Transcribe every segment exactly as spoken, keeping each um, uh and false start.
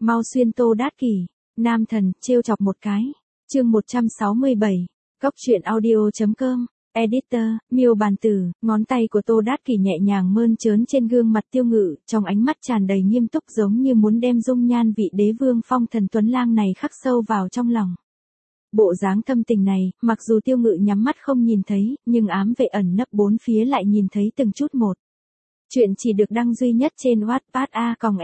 Mau xuyên Tô Đát Kỷ, nam thần, trêu chọc một cái. Chương một trăm sáu mươi bảy, Cóc truyện audio chấm com. Editor, Miêu Bàn Tử, ngón tay của Tô Đát Kỷ nhẹ nhàng mơn trớn trên gương mặt Tiêu Ngự, trong ánh mắt tràn đầy nghiêm túc giống như muốn đem dung nhan vị đế vương phong thần tuấn lang này khắc sâu vào trong lòng. Bộ dáng thâm tình này, mặc dù Tiêu Ngự nhắm mắt không nhìn thấy, nhưng ám vệ ẩn nấp bốn phía lại nhìn thấy từng chút một. Chuyện chỉ được đăng duy nhất trên Wattpad a còng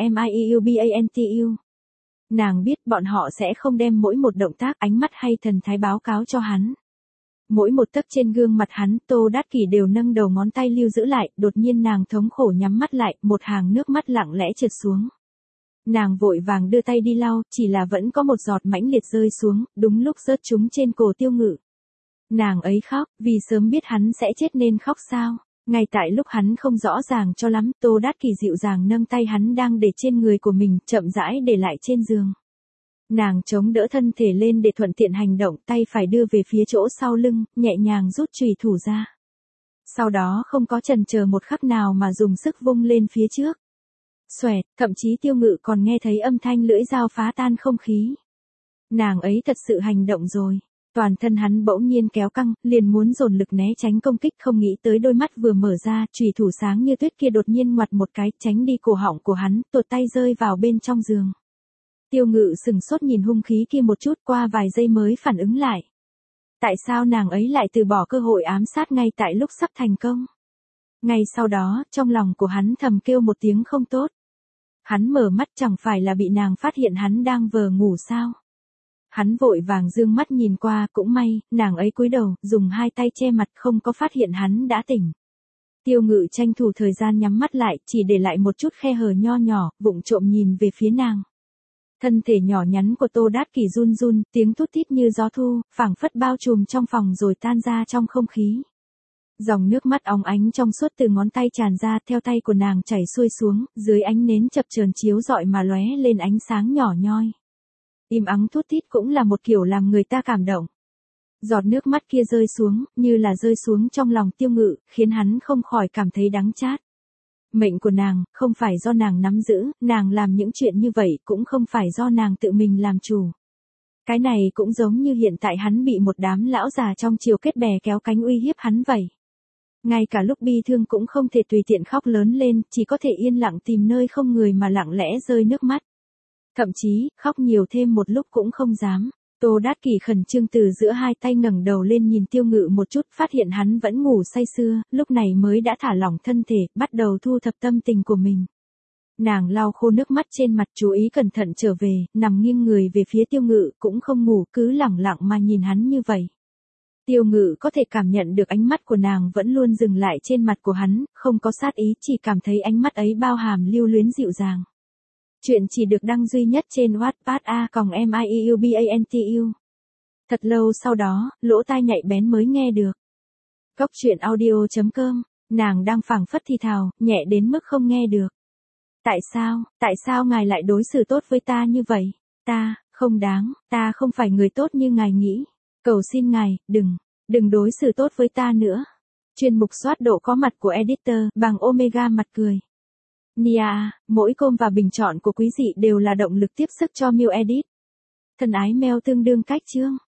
miubantu. Nàng biết bọn họ sẽ không đem mỗi một động tác ánh mắt hay thần thái báo cáo cho hắn. Mỗi một tấc trên gương mặt hắn, Tô Đát Kỷ đều nâng đầu ngón tay lưu giữ lại, đột nhiên nàng thống khổ nhắm mắt lại, một hàng nước mắt lặng lẽ trượt xuống. Nàng vội vàng đưa tay đi lau, chỉ là vẫn có một giọt mãnh liệt rơi xuống, đúng lúc rớt chúng trên cổ Tiêu Ngự. Nàng ấy khóc, vì sớm biết hắn sẽ chết nên khóc sao? Ngay tại lúc hắn không rõ ràng cho lắm, Tô Đát Kỷ dịu dàng nâng tay hắn đang để trên người của mình, chậm rãi để lại trên giường. Nàng chống đỡ thân thể lên để thuận tiện hành động, tay phải đưa về phía chỗ sau lưng, nhẹ nhàng rút chùy thủ ra. Sau đó không có chần chờ một khắc nào mà dùng sức vung lên phía trước. Xoẹt, thậm chí Tiêu Ngự còn nghe thấy âm thanh lưỡi dao phá tan không khí. Nàng ấy thật sự hành động rồi. Toàn thân hắn bỗng nhiên kéo căng, liền muốn dồn lực né tránh công kích, không nghĩ tới đôi mắt vừa mở ra, chùy thủ sáng như tuyết kia đột nhiên ngoặt một cái, tránh đi cổ họng của hắn, tuột tay rơi vào bên trong giường. Tiêu Ngự sừng sốt nhìn hung khí kia một chút, qua vài giây mới phản ứng lại. Tại sao nàng ấy lại từ bỏ cơ hội ám sát ngay tại lúc sắp thành công? Ngay sau đó, trong lòng của hắn thầm kêu một tiếng không tốt. Hắn mở mắt, chẳng phải là bị nàng phát hiện hắn đang vờ ngủ sao? Hắn vội vàng dương mắt nhìn qua, cũng may, nàng ấy cúi đầu, dùng hai tay che mặt, không có phát hiện hắn đã tỉnh. Tiêu Ngự tranh thủ thời gian nhắm mắt lại, chỉ để lại một chút khe hở nho nhỏ, vụng trộm nhìn về phía nàng. Thân thể nhỏ nhắn của Tô Đát Kỷ run run, tiếng thút thít như gió thu, phảng phất bao trùm trong phòng rồi tan ra trong không khí. Dòng nước mắt óng ánh trong suốt từ ngón tay tràn ra, theo tay của nàng chảy xuôi xuống, dưới ánh nến chập chờn chiếu rọi mà lóe lên ánh sáng nhỏ nhoi. Im ắng thút thít cũng là một kiểu làm người ta cảm động. Giọt nước mắt kia rơi xuống, như là rơi xuống trong lòng Tiêu Ngự, khiến hắn không khỏi cảm thấy đắng chát. Mệnh của nàng, không phải do nàng nắm giữ, nàng làm những chuyện như vậy cũng không phải do nàng tự mình làm chủ. Cái này cũng giống như hiện tại hắn bị một đám lão già trong triều kết bè kéo cánh uy hiếp hắn vậy. Ngay cả lúc bi thương cũng không thể tùy tiện khóc lớn lên, chỉ có thể yên lặng tìm nơi không người mà lặng lẽ rơi nước mắt. Thậm chí, khóc nhiều thêm một lúc cũng không dám. Tô Đát Kỷ khẩn trương từ giữa hai tay ngẩng đầu lên nhìn Tiêu Ngự một chút, phát hiện hắn vẫn ngủ say sưa, lúc này mới đã thả lỏng thân thể, bắt đầu thu thập tâm tình của mình. Nàng lau khô nước mắt trên mặt, chú ý cẩn thận trở về, nằm nghiêng người về phía Tiêu Ngự, cũng không ngủ, cứ lẳng lặng mà nhìn hắn như vậy. Tiêu Ngự có thể cảm nhận được ánh mắt của nàng vẫn luôn dừng lại trên mặt của hắn, không có sát ý, chỉ cảm thấy ánh mắt ấy bao hàm lưu luyến dịu dàng. Chuyện chỉ được đăng duy nhất trên Wattpad a còng miubantu. Thật lâu sau đó, lỗ tai nhạy bén mới nghe được. Cóc truyện audio chấm com, nàng đang phảng phất thì thào, nhẹ đến mức không nghe được. Tại sao, tại sao ngài lại đối xử tốt với ta như vậy? Ta, không đáng, ta không phải người tốt như ngài nghĩ. Cầu xin ngài, đừng, đừng đối xử tốt với ta nữa. Chuyên mục soát độ có mặt của editor, bằng Omega mặt cười. Nia, mỗi com và bình chọn của quý dị đều là động lực tiếp sức cho Miu Edit. Thân ái mail tương đương cách chương.